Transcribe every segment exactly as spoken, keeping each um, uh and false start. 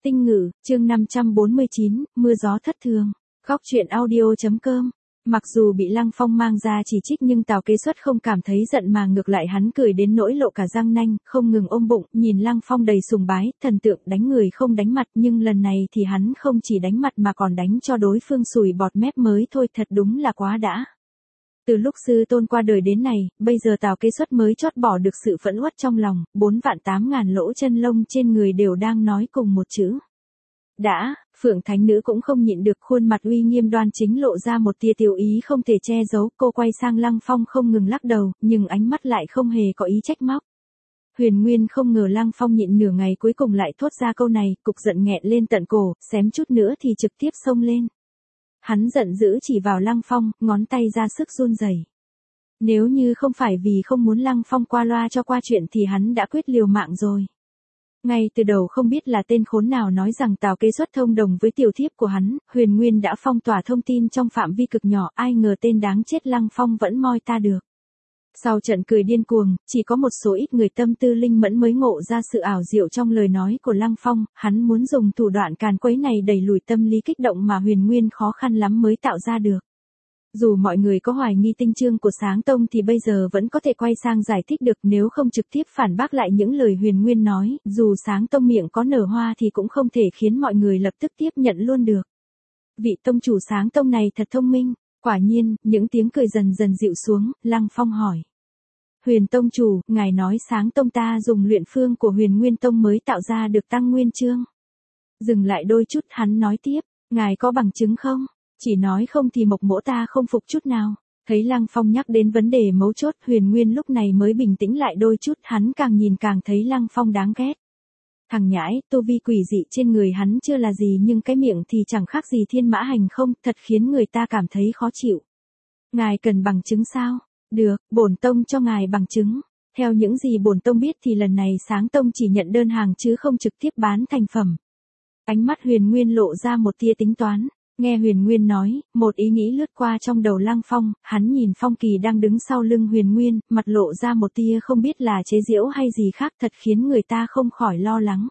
Tinh ngữ, chương năm trăm bốn mươi chín, mưa gió thất thường. Góc truyện audio.com. Mặc dù bị Lăng Phong mang ra chỉ trích nhưng Tào Kế Xuất không cảm thấy giận mà ngược lại hắn cười đến nỗi lộ cả răng nanh, không ngừng ôm bụng, nhìn Lăng Phong đầy sùng bái, thần tượng đánh người không đánh mặt, nhưng lần này thì hắn không chỉ đánh mặt mà còn đánh cho đối phương sùi bọt mép mới thôi, thật đúng là quá đã. Từ lúc sư tôn qua đời đến này, bây giờ Tào Kế Xuất mới chót bỏ được sự phẫn uất trong lòng, bốn vạn tám ngàn lỗ chân lông trên người đều đang nói cùng một chữ. Đã, Phượng Thánh Nữ cũng không nhịn được, khuôn mặt uy nghiêm đoan chính lộ ra một tia tiểu ý không thể che giấu, cô quay sang Lăng Phong không ngừng lắc đầu, nhưng ánh mắt lại không hề có ý trách móc. Huyền Nguyên không ngờ Lăng Phong nhịn nửa ngày cuối cùng lại thốt ra câu này, cục giận nghẹn lên tận cổ, xém chút nữa thì trực tiếp xông lên. Hắn giận dữ chỉ vào Lăng Phong, ngón tay ra sức run rẩy. Nếu như không phải vì không muốn Lăng Phong qua loa cho qua chuyện thì hắn đã quyết liều mạng rồi. Ngay từ đầu không biết là tên khốn nào nói rằng Tào Kế Xuất thông đồng với tiểu thiếp của hắn, Huyền Nguyên đã phong tỏa thông tin trong phạm vi cực nhỏ, ai ngờ tên đáng chết Lăng Phong vẫn moi ta được. Sau trận cười điên cuồng, chỉ có một số ít người tâm tư linh mẫn mới ngộ ra sự ảo diệu trong lời nói của Lăng Phong, hắn muốn dùng thủ đoạn càn quấy này đẩy lùi tâm lý kích động mà Huyền Nguyên khó khăn lắm mới tạo ra được. Dù mọi người có hoài nghi tinh chương của Sáng Tông thì bây giờ vẫn có thể quay sang giải thích được, nếu không trực tiếp phản bác lại những lời Huyền Nguyên nói, dù Sáng Tông miệng có nở hoa thì cũng không thể khiến mọi người lập tức tiếp nhận luôn được. Vị tông chủ Sáng Tông này thật thông minh. Quả nhiên, những tiếng cười dần dần dịu xuống, Lăng Phong hỏi. Huyền tông chủ, ngài nói Sáng Tông ta dùng luyện phương của Huyền Nguyên Tông mới tạo ra được Tăng Nguyên Chương. Dừng lại đôi chút hắn nói tiếp, ngài có bằng chứng không? Chỉ nói không thì Mộc Mỗ ta không phục chút nào. Thấy Lăng Phong nhắc đến vấn đề mấu chốt, Huyền Nguyên lúc này mới bình tĩnh lại đôi chút, hắn càng nhìn càng thấy Lăng Phong đáng ghét. Thằng nhãi, tu vi quỷ dị trên người hắn chưa là gì nhưng cái miệng thì chẳng khác gì thiên mã hành không, thật khiến người ta cảm thấy khó chịu. Ngài cần bằng chứng sao? Được, bổn tông cho ngài bằng chứng. Theo những gì bổn tông biết thì lần này Sáng Tông chỉ nhận đơn hàng chứ không trực tiếp bán thành phẩm. Ánh mắt Huyền Nguyên lộ ra một tia tính toán. Nghe Huyền Nguyên nói, một ý nghĩ lướt qua trong đầu Lăng Phong, hắn nhìn Phong Kỳ đang đứng sau lưng Huyền Nguyên, mặt lộ ra một tia không biết là chế giễu hay gì khác, thật khiến người ta không khỏi lo lắng.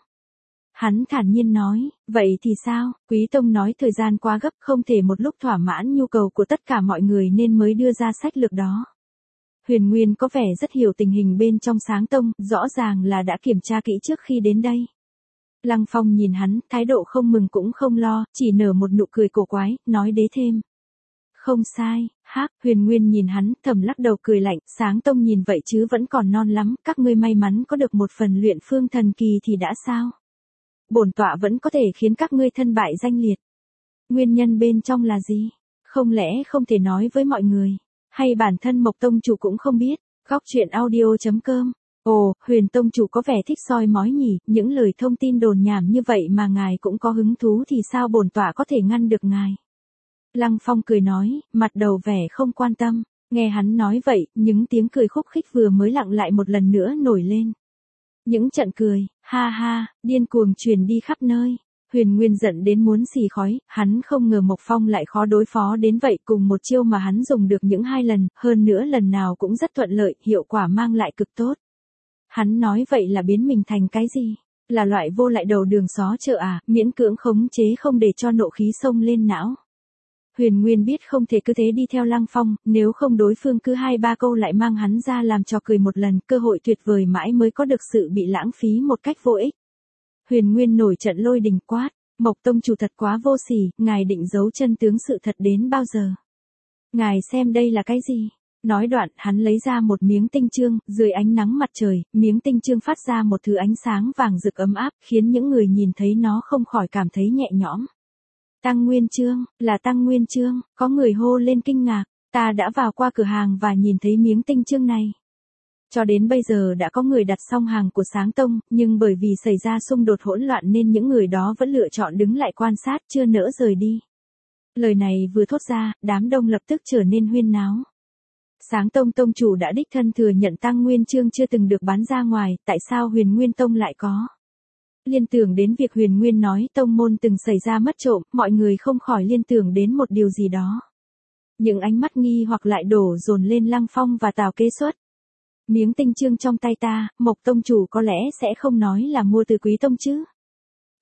Hắn thản nhiên nói, vậy thì sao, Quý Tông nói thời gian quá gấp không thể một lúc thỏa mãn nhu cầu của tất cả mọi người nên mới đưa ra sách lược đó. Huyền Nguyên có vẻ rất hiểu tình hình bên trong Sáng Tông, rõ ràng là đã kiểm tra kỹ trước khi đến đây. Lăng Phong nhìn hắn, thái độ không mừng cũng không lo, chỉ nở một nụ cười cổ quái, nói đế thêm. Không sai, hắc, Huyền Nguyên nhìn hắn, thầm lắc đầu cười lạnh, Sáng Tông nhìn vậy chứ vẫn còn non lắm, các ngươi may mắn có được một phần luyện phương thần kỳ thì đã sao? Bổn tọa vẫn có thể khiến các ngươi thân bại danh liệt. Nguyên nhân bên trong là gì? Không lẽ không thể nói với mọi người? Hay bản thân Mộc Tông chủ cũng không biết? Góc truyện audio.com. Ồ, Huyền Tông chủ có vẻ thích soi mói nhỉ, những lời thông tin đồn nhảm như vậy mà ngài cũng có hứng thú thì sao bổn tọa có thể ngăn được ngài? Lăng Phong cười nói, mặt đầu vẻ không quan tâm, nghe hắn nói vậy, những tiếng cười khúc khích vừa mới lặng lại một lần nữa nổi lên. Những trận cười, ha ha, điên cuồng truyền đi khắp nơi. Huyền Nguyên giận đến muốn xì khói, hắn không ngờ Mộc Phong lại khó đối phó đến vậy, cùng một chiêu mà hắn dùng được những hai lần, hơn nữa lần nào cũng rất thuận lợi, hiệu quả mang lại cực tốt. Hắn nói vậy là biến mình thành cái gì? Là loại vô lại đầu đường xó chợ à, miễn cưỡng khống chế không để cho nộ khí xông lên não. Huyền Nguyên biết không thể cứ thế đi theo Lăng Phong, nếu không đối phương cứ hai ba câu lại mang hắn ra làm trò cười một lần, cơ hội tuyệt vời mãi mới có được sự bị lãng phí một cách vô ích. Huyền Nguyên nổi trận lôi đình quát, Mộc Tông chủ thật quá vô sỉ, ngài định giấu chân tướng sự thật đến bao giờ? Ngài xem đây là cái gì? Nói đoạn, hắn lấy ra một miếng tinh chương, dưới ánh nắng mặt trời, miếng tinh chương phát ra một thứ ánh sáng vàng rực ấm áp, khiến những người nhìn thấy nó không khỏi cảm thấy nhẹ nhõm. Tăng Nguyên Chương, là Tăng Nguyên Chương, có người hô lên kinh ngạc, ta đã vào qua cửa hàng và nhìn thấy miếng tinh chương này. Cho đến bây giờ đã có người đặt xong hàng của Sáng Tông, nhưng bởi vì xảy ra xung đột hỗn loạn nên những người đó vẫn lựa chọn đứng lại quan sát, chưa nỡ rời đi. Lời này vừa thốt ra, đám đông lập tức trở nên huyên náo. Sáng Tông tông chủ đã đích thân thừa nhận Tăng Nguyên Chương chưa từng được bán ra ngoài, tại sao Huyền Nguyên Tông lại có? Liên tưởng đến việc Huyền Nguyên nói tông môn từng xảy ra mất trộm, mọi người không khỏi liên tưởng đến một điều gì đó. Những ánh mắt nghi hoặc lại đổ dồn lên Lăng Phong và Tào Kế Xuất. Miếng tinh chương trong tay ta, Mộc tông chủ có lẽ sẽ không nói là mua từ Quý tông chứ?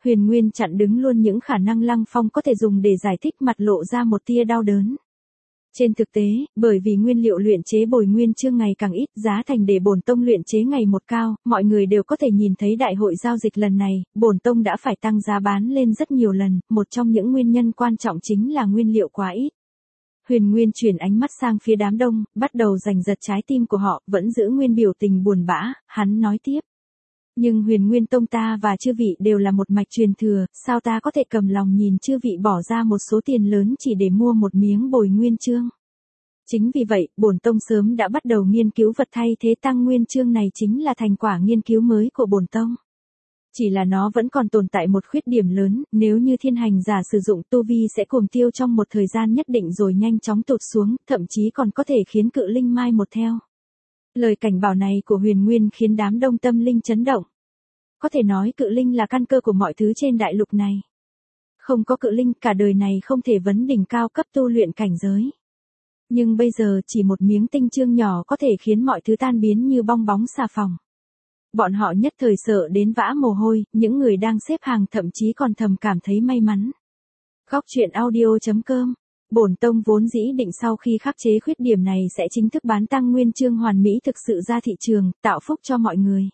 Huyền Nguyên chặn đứng luôn những khả năng Lăng Phong có thể dùng để giải thích, mặt lộ ra một tia đau đớn. Trên thực tế, bởi vì nguyên liệu luyện chế bồi nguyên chương ngày càng ít, giá thành để bổn tông luyện chế ngày một cao, mọi người đều có thể nhìn thấy đại hội giao dịch lần này, bổn tông đã phải tăng giá bán lên rất nhiều lần, một trong những nguyên nhân quan trọng chính là nguyên liệu quá ít. Huyền Nguyên chuyển ánh mắt sang phía đám đông, bắt đầu giành giật trái tim của họ, vẫn giữ nguyên biểu tình buồn bã, hắn nói tiếp. Nhưng Huyền Nguyên tông ta và chư vị đều là một mạch truyền thừa, sao ta có thể cầm lòng nhìn chư vị bỏ ra một số tiền lớn chỉ để mua một miếng bồi nguyên chương. Chính vì vậy, bổn tông sớm đã bắt đầu nghiên cứu vật thay thế tăng nguyên chương này, chính là thành quả nghiên cứu mới của bổn tông. Chỉ là nó vẫn còn tồn tại một khuyết điểm lớn, nếu như thiên hành giả sử dụng tu vi sẽ cuồng tiêu trong một thời gian nhất định rồi nhanh chóng tụt xuống, thậm chí còn có thể khiến cự linh mai một theo. Lời cảnh báo này của Huyền Nguyên khiến đám đông tâm linh chấn động. Có thể nói cự linh là căn cơ của mọi thứ trên đại lục này. Không có cự linh cả đời này không thể vấn đỉnh cao cấp tu luyện cảnh giới. Nhưng bây giờ chỉ một miếng tinh chương nhỏ có thể khiến mọi thứ tan biến như bong bóng xà phòng. Bọn họ nhất thời sợ đến vã mồ hôi, những người đang xếp hàng thậm chí còn thầm cảm thấy may mắn. Góc truyện audio chấm com. Bổn tông vốn dĩ định sau khi khắc chế khuyết điểm này sẽ chính thức bán tăng nguyên chương hoàn mỹ thực sự ra thị trường, tạo phúc cho mọi người.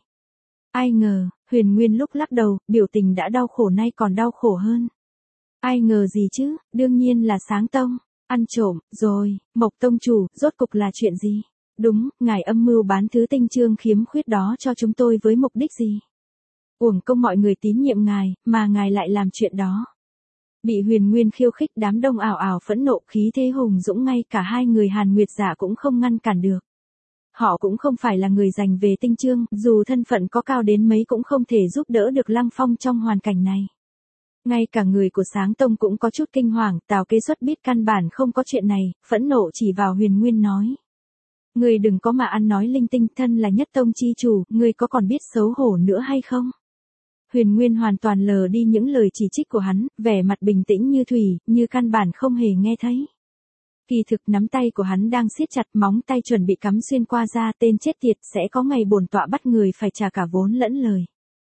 Ai ngờ, Huyền Nguyên lúc lắc đầu, biểu tình đã đau khổ nay còn đau khổ hơn. Ai ngờ gì chứ, đương nhiên là Sáng tông, ăn trộm, rồi, Mộc tông chủ, rốt cục là chuyện gì? Đúng, ngài âm mưu bán thứ tinh chương khiếm khuyết đó cho chúng tôi với mục đích gì? Uổng công mọi người tín nhiệm ngài, mà ngài lại làm chuyện đó. Bị Huyền Nguyên khiêu khích, đám đông ảo ảo phẫn nộ, khí thế hùng dũng, ngay cả hai người Hàn Nguyệt giả cũng không ngăn cản được. Họ cũng không phải là người dành về tinh chương, dù thân phận có cao đến mấy cũng không thể giúp đỡ được Lăng Phong trong hoàn cảnh này. Ngay cả người của Sáng tông cũng có chút kinh hoàng, Tào Kế Xuất biết căn bản không có chuyện này, phẫn nộ chỉ vào Huyền Nguyên nói. Ngươi đừng có mà ăn nói linh tinh, thân là nhất tông chi chủ, ngươi có còn biết xấu hổ nữa hay không? Huyền Nguyên hoàn toàn lờ đi những lời chỉ trích của hắn, vẻ mặt bình tĩnh như thủy, như căn bản không hề nghe thấy. Kỳ thực nắm tay của hắn đang siết chặt, móng tay chuẩn bị cắm xuyên qua da, tên chết tiệt, sẽ có ngày bổn tọa bắt người phải trả cả vốn lẫn lời.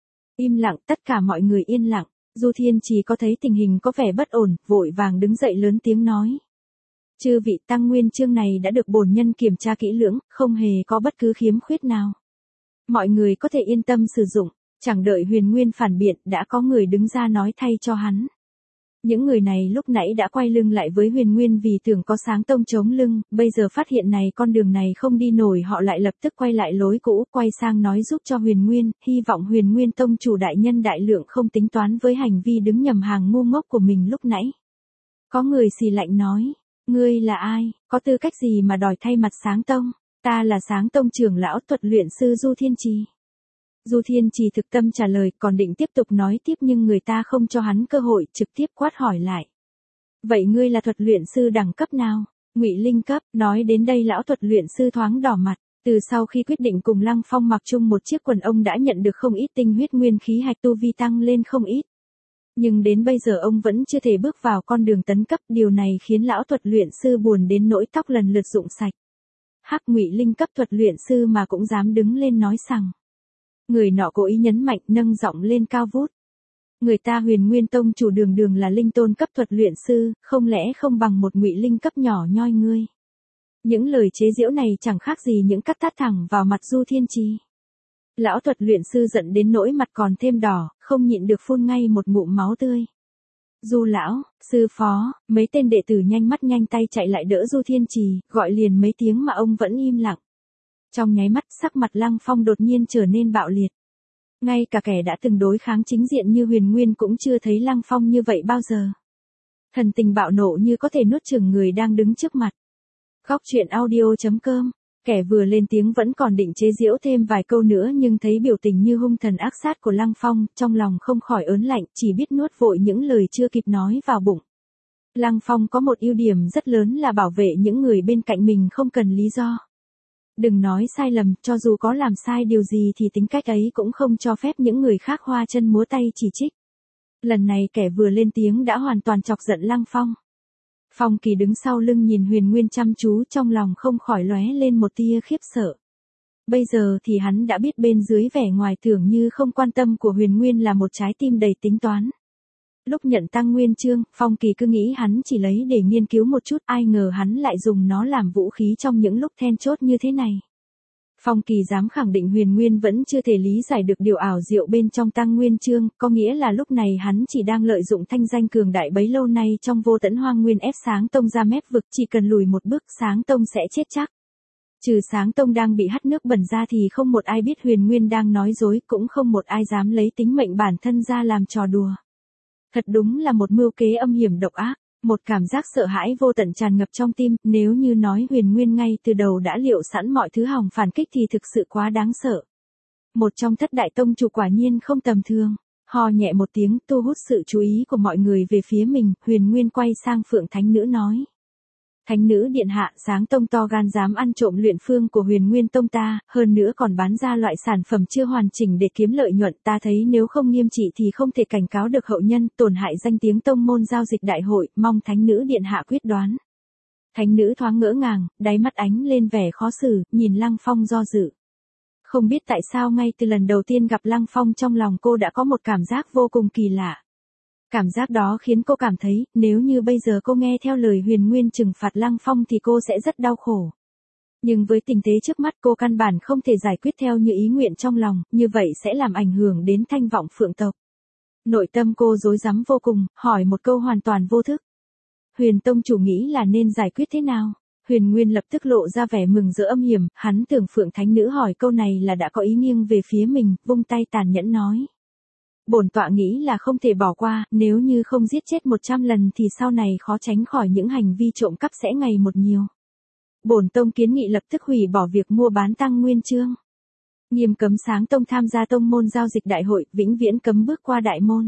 Im lặng, tất cả mọi người yên lặng, Du Thiên Trì có thấy tình hình có vẻ bất ổn, vội vàng đứng dậy lớn tiếng nói. Chư vị, tăng nguyên chương này đã được bổn nhân kiểm tra kỹ lưỡng, không hề có bất cứ khiếm khuyết nào. Mọi người có thể yên tâm sử dụng. Chẳng đợi Huyền Nguyên phản biện, đã có người đứng ra nói thay cho hắn. Những người này lúc nãy đã quay lưng lại với Huyền Nguyên vì tưởng có Sáng tông chống lưng, bây giờ phát hiện này con đường này không đi nổi, họ lại lập tức quay lại lối cũ, quay sang nói giúp cho Huyền Nguyên, hy vọng Huyền Nguyên tông chủ đại nhân đại lượng không tính toán với hành vi đứng nhầm hàng ngu ngốc của mình lúc nãy. Có người xì lạnh nói, ngươi là ai, có tư cách gì mà đòi thay mặt Sáng tông? Ta là Sáng tông trưởng lão thuật luyện sư Du Thiên Trì. Du Thiên Trì thực tâm trả lời, còn định tiếp tục nói tiếp nhưng người ta không cho hắn cơ hội, trực tiếp quát hỏi lại. Vậy ngươi là thuật luyện sư đẳng cấp nào? Ngụy Linh cấp. Nói đến đây lão thuật luyện sư thoáng đỏ mặt, từ sau khi quyết định cùng Lăng Phong mặc chung một chiếc quần ông đã nhận được không ít tinh huyết nguyên khí hạch, tu vi tăng lên không ít. Nhưng đến bây giờ ông vẫn chưa thể bước vào con đường tấn cấp, điều này khiến lão thuật luyện sư buồn đến nỗi tóc lần lượt rụng sạch. Hắc, Ngụy Linh cấp thuật luyện sư mà cũng dám đứng lên nói rằng. Người nọ cố ý nhấn mạnh, nâng giọng lên cao vút. Người ta Huyền Nguyên tông chủ đường đường là linh tôn cấp thuật luyện sư, không lẽ không bằng một Ngụy Linh cấp nhỏ nhoi ngươi. Những lời chế giễu này chẳng khác gì những cắt tát thẳng vào mặt Du Thiên Trì. Lão thuật luyện sư giận đến nỗi mặt còn thêm đỏ, không nhịn được phun ngay một ngụm máu tươi. Du lão, sư phó, mấy tên đệ tử nhanh mắt nhanh tay chạy lại đỡ Du Thiên Trì, gọi liền mấy tiếng mà ông vẫn im lặng. Trong nháy mắt, sắc mặt Lăng Phong đột nhiên trở nên bạo liệt. Ngay cả kẻ đã từng đối kháng chính diện như Huyền Nguyên cũng chưa thấy Lăng Phong như vậy bao giờ. Thần tình bạo nộ như có thể nuốt chửng người đang đứng trước mặt. Góc truyện audio chấm com. Kẻ vừa lên tiếng vẫn còn định chế giễu thêm vài câu nữa nhưng thấy biểu tình như hung thần ác sát của Lăng Phong, trong lòng không khỏi ớn lạnh, chỉ biết nuốt vội những lời chưa kịp nói vào bụng. Lăng Phong có một ưu điểm rất lớn là bảo vệ những người bên cạnh mình không cần lý do. Đừng nói sai lầm, cho dù có làm sai điều gì thì tính cách ấy cũng không cho phép những người khác hoa chân múa tay chỉ trích. Lần này kẻ vừa lên tiếng đã hoàn toàn chọc giận Lăng Phong. Phong Kỳ đứng sau lưng nhìn Huyền Nguyên chăm chú, trong lòng không khỏi lóe lên một tia khiếp sợ. Bây giờ thì hắn đã biết bên dưới vẻ ngoài tưởng như không quan tâm của Huyền Nguyên là một trái tim đầy tính toán. Lúc nhận Tăng Nguyên Chương, Phong Kỳ cứ nghĩ hắn chỉ lấy để nghiên cứu một chút, ai ngờ hắn lại dùng nó làm vũ khí trong những lúc then chốt như thế này. Phong Kỳ dám khẳng định Huyền Nguyên vẫn chưa thể lý giải được điều ảo diệu bên trong Tăng Nguyên Chương, có nghĩa là lúc này hắn chỉ đang lợi dụng thanh danh cường đại bấy lâu nay trong Vô Tẫn Hoang Nguyên ép Sáng Tông ra mép vực, chỉ cần lùi một bước Sáng Tông sẽ chết chắc. Trừ Sáng Tông đang bị hắt nước bẩn ra thì không một ai biết Huyền Nguyên đang nói dối, cũng không một ai dám lấy tính mệnh bản thân ra làm trò đùa. Thật đúng là một mưu kế âm hiểm độc ác, một cảm giác sợ hãi vô tận tràn ngập trong tim, nếu như nói Huyền Nguyên ngay từ đầu đã liệu sẵn mọi thứ hòng phản kích thì thực sự quá đáng sợ. Một trong thất đại tông chủ quả nhiên không tầm thường, hò nhẹ một tiếng thu hút sự chú ý của mọi người về phía mình, Huyền Nguyên quay sang Phượng Thánh Nữ nói. Thánh Nữ điện hạ, Sáng Tông to gan dám ăn trộm luyện phương của Huyền Nguyên Tông ta, hơn nữa còn bán ra loại sản phẩm chưa hoàn chỉnh để kiếm lợi nhuận, ta thấy nếu không nghiêm trị thì không thể cảnh cáo được hậu nhân, tổn hại danh tiếng tông môn giao dịch đại hội, mong Thánh Nữ điện hạ quyết đoán. Thánh Nữ thoáng ngỡ ngàng, đáy mắt ánh lên vẻ khó xử, nhìn Lăng Phong do dự. Không biết tại sao ngay từ lần đầu tiên gặp Lăng Phong trong lòng cô đã có một cảm giác vô cùng kỳ lạ. Cảm giác đó khiến cô cảm thấy, nếu như bây giờ cô nghe theo lời Huyền Nguyên trừng phạt Lăng Phong thì cô sẽ rất đau khổ. Nhưng với tình thế trước mắt cô căn bản không thể giải quyết theo như ý nguyện trong lòng, như vậy sẽ làm ảnh hưởng đến thanh vọng Phượng tộc. Nội tâm cô rối rắm vô cùng, hỏi một câu hoàn toàn vô thức. Huyền Tông chủ nghĩ là nên giải quyết thế nào? Huyền Nguyên lập tức lộ ra vẻ mừng rỡ âm hiểm, hắn tưởng Phượng Thánh Nữ hỏi câu này là đã có ý nghiêng về phía mình, vung tay tàn nhẫn nói. Bổn tọa nghĩ là không thể bỏ qua, nếu như không giết chết một trăm lần thì sau này khó tránh khỏi những hành vi trộm cắp sẽ ngày một nhiều. Bổn tông kiến nghị lập tức hủy bỏ việc mua bán Tăng Nguyên Chương. Nghiêm cấm Sáng Tông tham gia tông môn giao dịch đại hội, vĩnh viễn cấm bước qua đại môn.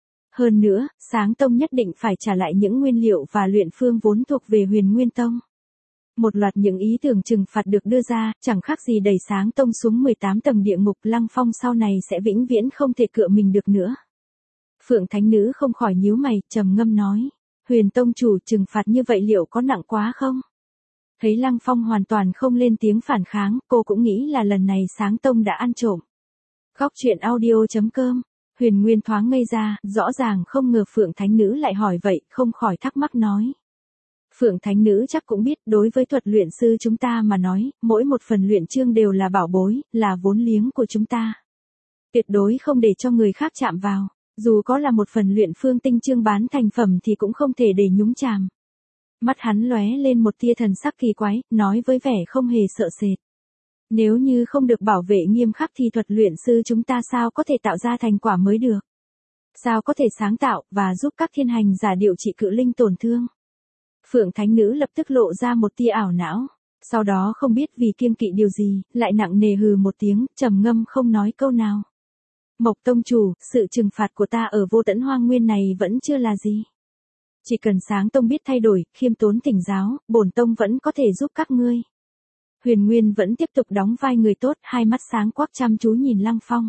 Hơn nữa, Sáng Tông nhất định phải trả lại những nguyên liệu và luyện phương vốn thuộc về Huyền Nguyên Tông. Một loạt những ý tưởng trừng phạt được đưa ra, chẳng khác gì đẩy Sáng Tông xuống mười tám tầng địa ngục, Lăng Phong sau này sẽ vĩnh viễn không thể cựa mình được nữa. Phượng Thánh Nữ không khỏi nhíu mày, trầm ngâm nói, Huyền Tông chủ trừng phạt như vậy liệu có nặng quá không? Thấy Lăng Phong hoàn toàn không lên tiếng phản kháng, cô cũng nghĩ là lần này Sáng Tông đã ăn trộm. Góc truyện audio chấm com, Huyền Nguyên thoáng ngây ra, rõ ràng không ngờ Phượng Thánh Nữ lại hỏi vậy, không khỏi thắc mắc nói. Phượng Thánh Nữ chắc cũng biết đối với thuật luyện sư chúng ta mà nói, mỗi một phần luyện chương đều là bảo bối, là vốn liếng của chúng ta. Tuyệt đối không để cho người khác chạm vào, dù có là một phần luyện phương tinh chương bán thành phẩm thì cũng không thể để nhúng chàm. Mắt hắn lóe lên một tia thần sắc kỳ quái, nói với vẻ không hề sợ sệt. Nếu như không được bảo vệ nghiêm khắc thì thuật luyện sư chúng ta sao có thể tạo ra thành quả mới được? Sao có thể sáng tạo và giúp các thiên hành giả điều trị cự linh tổn thương? Phượng Thánh Nữ lập tức lộ ra một tia ảo não, sau đó không biết vì kiêng kỵ điều gì, lại nặng nề hừ một tiếng, trầm ngâm không nói câu nào. Mộc tông chủ, sự trừng phạt của ta ở Vô Tẫn Hoang Nguyên này vẫn chưa là gì. Chỉ cần Sáng Tông biết thay đổi, khiêm tốn tỉnh giáo, bổn tông vẫn có thể giúp các ngươi. Huyền Nguyên vẫn tiếp tục đóng vai người tốt, hai mắt sáng quắc chăm chú nhìn Lăng Phong.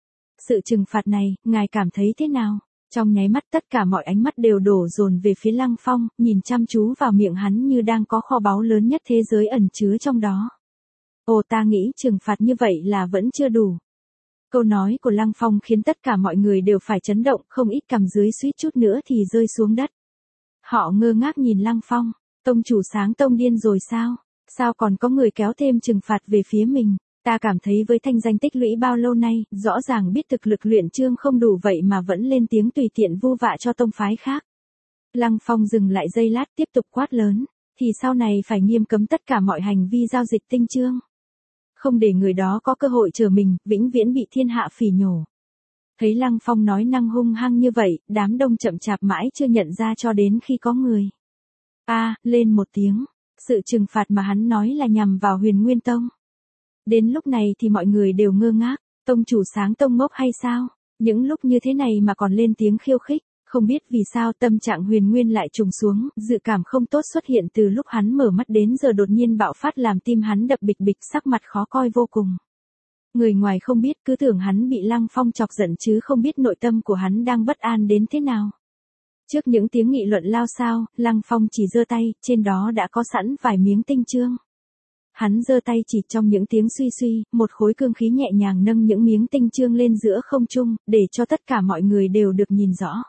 Sự trừng phạt này, ngài cảm thấy thế nào? Trong nháy mắt tất cả mọi ánh mắt đều đổ dồn về phía Lăng Phong, nhìn chăm chú vào miệng hắn như đang có kho báu lớn nhất thế giới ẩn chứa trong đó. Ồ, ta nghĩ trừng phạt như vậy là vẫn chưa đủ. Câu nói của Lăng Phong khiến tất cả mọi người đều phải chấn động, không ít cằm dưới suýt chút nữa thì rơi xuống đất. Họ ngơ ngác nhìn Lăng Phong, tông chủ Sáng Tông điên rồi sao? Sao còn có người kéo thêm trừng phạt về phía mình? Ta cảm thấy với thanh danh tích lũy bao lâu nay, rõ ràng biết thực lực luyện chương không đủ vậy mà vẫn lên tiếng tùy tiện vu vạ cho tông phái khác. Lăng Phong dừng lại giây lát tiếp tục quát lớn, thì sau này phải nghiêm cấm tất cả mọi hành vi giao dịch tinh chương. Không để người đó có cơ hội trở mình, vĩnh viễn bị thiên hạ phỉ nhổ. Thấy Lăng Phong nói năng hung hăng như vậy, đám đông chậm chạp mãi chưa nhận ra cho đến khi có người. A, lên một tiếng, sự trừng phạt mà hắn nói là nhằm vào Huyền Nguyên Tông. Đến lúc này thì mọi người đều ngơ ngác, tông chủ Sáng Tông ngốc hay sao? Những lúc như thế này mà còn lên tiếng khiêu khích, không biết vì sao tâm trạng Huyền Nguyên lại trùng xuống, dự cảm không tốt xuất hiện từ lúc hắn mở mắt đến giờ đột nhiên bạo phát làm tim hắn đập bịch bịch, sắc mặt khó coi vô cùng. Người ngoài không biết cứ tưởng hắn bị Lăng Phong chọc giận chứ không biết nội tâm của hắn đang bất an đến thế nào. Trước những tiếng nghị luận lao xao, Lăng Phong chỉ giơ tay, trên đó đã có sẵn vài miếng tinh chương. Hắn giơ tay chỉ trong những tiếng suy suy, một khối cương khí nhẹ nhàng nâng những miếng tinh chương lên giữa không trung, để cho tất cả mọi người đều được nhìn rõ.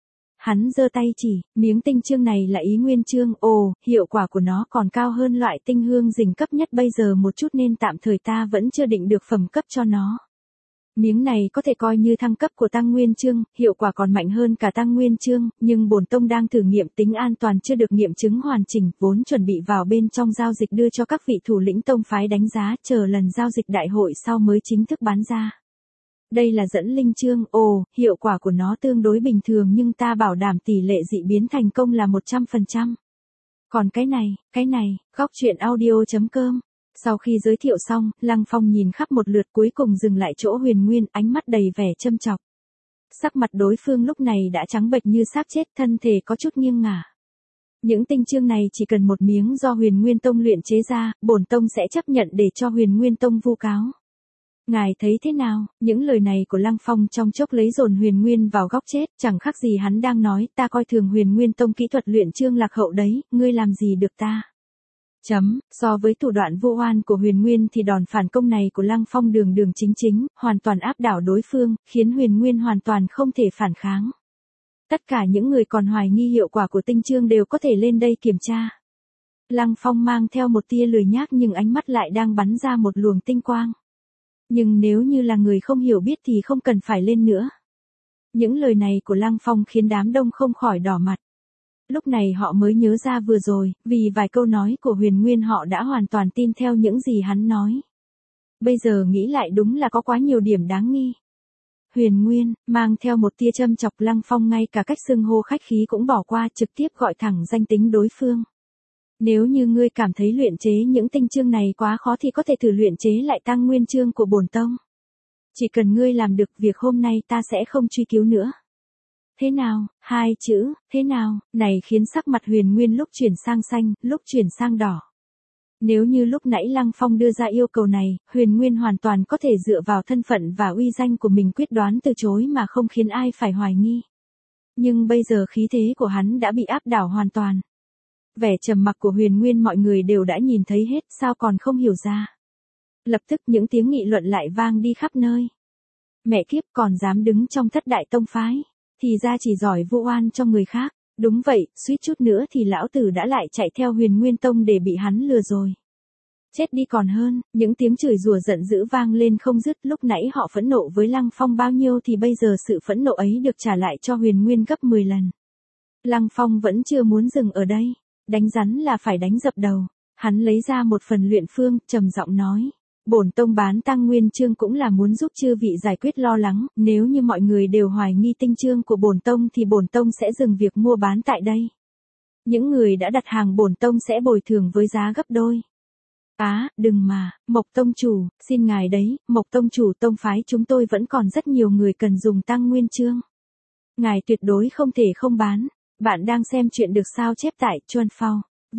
Hắn giơ tay chỉ, miếng tinh chương này là ý nguyên chương, ồ, hiệu quả của nó còn cao hơn loại tinh hương dình cấp nhất bây giờ một chút nên tạm thời ta vẫn chưa định được phẩm cấp cho nó. Miếng này có thể coi như thăng cấp của tăng nguyên chương, hiệu quả còn mạnh hơn cả tăng nguyên chương, nhưng bổn tông đang thử nghiệm tính an toàn chưa được nghiệm chứng hoàn chỉnh, vốn chuẩn bị vào bên trong giao dịch đưa cho các vị thủ lĩnh tông phái đánh giá, chờ lần giao dịch đại hội sau mới chính thức bán ra. Đây là dẫn linh chương, ồ, hiệu quả của nó tương đối bình thường nhưng ta bảo đảm tỷ lệ dị biến thành công là một trăm phần trăm. Còn cái này, cái này, góc truyện audio.com. Sau khi giới thiệu xong, Lăng Phong nhìn khắp một lượt cuối cùng dừng lại chỗ Huyền Nguyên, ánh mắt đầy vẻ châm chọc. Sắc mặt đối phương lúc này đã trắng bệch như xác chết, thân thể có chút nghiêng ngả. Những tinh chương này chỉ cần một miếng do Huyền Nguyên Tông luyện chế ra, bổn tông sẽ chấp nhận để cho Huyền Nguyên Tông vu cáo. Ngài thấy thế nào? Những lời này của Lăng Phong trong chốc lấy dồn Huyền Nguyên vào góc chết, chẳng khác gì hắn đang nói, ta coi thường Huyền Nguyên Tông kỹ thuật luyện chương lạc hậu đấy, ngươi làm gì được ta? Chấm, so với thủ đoạn vu oan của Huyền Nguyên thì đòn phản công này của Lăng Phong đường đường chính chính, hoàn toàn áp đảo đối phương, khiến Huyền Nguyên hoàn toàn không thể phản kháng. Tất cả những người còn hoài nghi hiệu quả của tinh chương đều có thể lên đây kiểm tra. Lăng Phong mang theo một tia lười nhác nhưng ánh mắt lại đang bắn ra một luồng tinh quang. Nhưng nếu như là người không hiểu biết thì không cần phải lên nữa. Những lời này của Lăng Phong khiến đám đông không khỏi đỏ mặt. Lúc này họ mới nhớ ra vừa rồi, vì vài câu nói của Huyền Nguyên họ đã hoàn toàn tin theo những gì hắn nói. Bây giờ nghĩ lại đúng là có quá nhiều điểm đáng nghi. Huyền Nguyên, mang theo một tia châm chọc, Lăng Phong ngay cả cách xưng hô khách khí cũng bỏ qua, trực tiếp gọi thẳng danh tính đối phương. Nếu như ngươi cảm thấy luyện chế những tinh chương này quá khó thì có thể thử luyện chế lại tăng nguyên chương của bổn tông. Chỉ cần ngươi làm được việc hôm nay ta sẽ không truy cứu nữa. Thế nào, hai chữ, thế nào, này khiến sắc mặt Huyền Nguyên lúc chuyển sang xanh, lúc chuyển sang đỏ. Nếu như lúc nãy Lăng Phong đưa ra yêu cầu này, Huyền Nguyên hoàn toàn có thể dựa vào thân phận và uy danh của mình quyết đoán từ chối mà không khiến ai phải hoài nghi. Nhưng bây giờ khí thế của hắn đã bị áp đảo hoàn toàn. Vẻ trầm mặc của Huyền Nguyên mọi người đều đã nhìn thấy hết, sao còn không hiểu ra. Lập tức những tiếng nghị luận lại vang đi khắp nơi. Mẹ kiếp, còn dám đứng trong thất đại tông phái, thì ra chỉ giỏi vu oan cho người khác. Đúng vậy, suýt chút nữa thì lão tử đã lại chạy theo Huyền Nguyên Tông để bị hắn lừa rồi. Chết đi còn hơn, những tiếng chửi rủa giận dữ vang lên không dứt, lúc nãy họ phẫn nộ với Lăng Phong bao nhiêu thì bây giờ sự phẫn nộ ấy được trả lại cho Huyền Nguyên gấp mười lần. Lăng Phong vẫn chưa muốn dừng ở đây, đánh rắn là phải đánh dập đầu. Hắn lấy ra một phần luyện phương, trầm giọng nói. Bổn tông bán tăng nguyên chương cũng là muốn giúp chư vị giải quyết lo lắng, nếu như mọi người đều hoài nghi tinh chương của bổn tông thì bổn tông sẽ dừng việc mua bán tại đây. Những người đã đặt hàng bổn tông sẽ bồi thường với giá gấp đôi. Á, à, đừng mà, Mộc tông chủ, xin ngài đấy, Mộc tông chủ, tông phái chúng tôi vẫn còn rất nhiều người cần dùng tăng nguyên chương. Ngài tuyệt đối không thể không bán. Bạn đang xem chuyện được sao chép tại chuan phao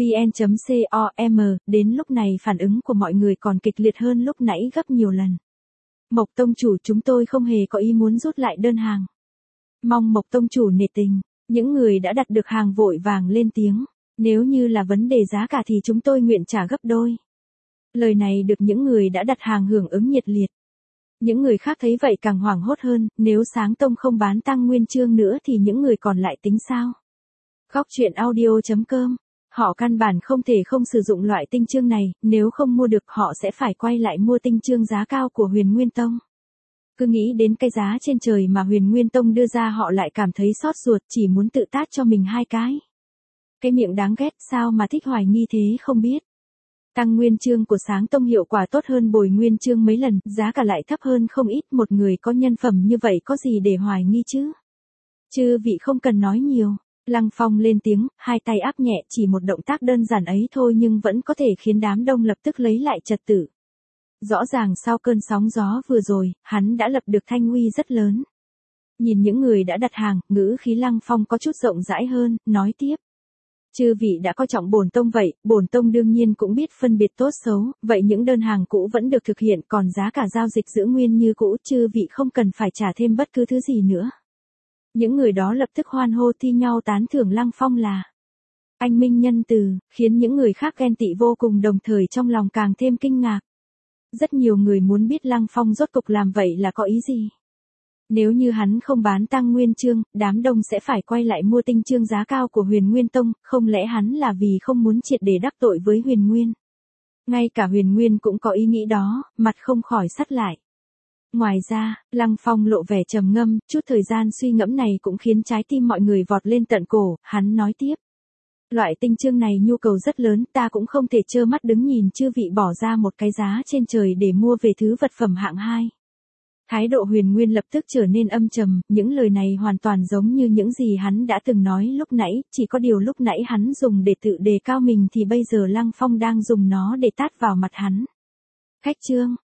vn.com, đến lúc này phản ứng của mọi người còn kịch liệt hơn lúc nãy gấp nhiều lần. Mộc tông chủ, chúng tôi không hề có ý muốn rút lại đơn hàng. Mong Mộc tông chủ nể tình. Những người đã đặt được hàng vội vàng lên tiếng. Nếu như là vấn đề giá cả thì chúng tôi nguyện trả gấp đôi. Lời này được những người đã đặt hàng hưởng ứng nhiệt liệt. Những người khác thấy vậy càng hoảng hốt hơn, nếu Sáng Tông không bán tăng nguyên chương nữa thì những người còn lại tính sao? Góc truyện audio.com. Họ căn bản không thể không sử dụng loại tinh chương này, nếu không mua được họ sẽ phải quay lại mua tinh chương giá cao của Huyền Nguyên Tông. Cứ nghĩ đến cái giá trên trời mà Huyền Nguyên Tông đưa ra họ lại cảm thấy xót ruột, chỉ muốn tự tát cho mình hai cái. Cái miệng đáng ghét, sao mà thích hoài nghi thế không biết. Tăng nguyên chương của Sáng Tông hiệu quả tốt hơn bồi nguyên chương mấy lần, giá cả lại thấp hơn không ít, một người có nhân phẩm như vậy có gì để hoài nghi chứ. Chư vị không cần nói nhiều. Lăng Phong lên tiếng, hai tay áp nhẹ, chỉ một động tác đơn giản ấy thôi nhưng vẫn có thể khiến đám đông lập tức lấy lại trật tự. Rõ ràng sau cơn sóng gió vừa rồi, hắn đã lập được thanh uy rất lớn. Nhìn những người đã đặt hàng, ngữ khí Lăng Phong có chút rộng rãi hơn, nói tiếp. Chư vị đã coi trọng bổn tông vậy, bổn tông đương nhiên cũng biết phân biệt tốt xấu, vậy những đơn hàng cũ vẫn được thực hiện, còn giá cả giao dịch giữ nguyên như cũ, chư vị không cần phải trả thêm bất cứ thứ gì nữa. Những người đó lập tức hoan hô thi nhau tán thưởng Lăng Phong là Anh minh nhân từ, khiến những người khác ghen tị vô cùng đồng thời trong lòng càng thêm kinh ngạc. Rất nhiều người muốn biết Lăng Phong rốt cục làm vậy là có ý gì. Nếu như hắn không bán Tăng Nguyên Chương, đám đông sẽ phải quay lại mua tinh chương giá cao của Huyền Nguyên Tông, không lẽ hắn là vì không muốn triệt để đắc tội với Huyền Nguyên. Ngay cả Huyền Nguyên cũng có ý nghĩ đó, mặt không khỏi sắt lại. Ngoài ra, Lăng Phong lộ vẻ trầm ngâm, chút thời gian suy ngẫm này cũng khiến trái tim mọi người vọt lên tận cổ, hắn nói tiếp. Loại tinh chương này nhu cầu rất lớn, ta cũng không thể trơ mắt đứng nhìn chư vị bỏ ra một cái giá trên trời để mua về thứ vật phẩm hạng hai. Thái độ Huyền Nguyên lập tức trở nên âm trầm, những lời này hoàn toàn giống như những gì hắn đã từng nói lúc nãy, chỉ có điều lúc nãy hắn dùng để tự đề cao mình thì bây giờ Lăng Phong đang dùng nó để tát vào mặt hắn. Khách trương,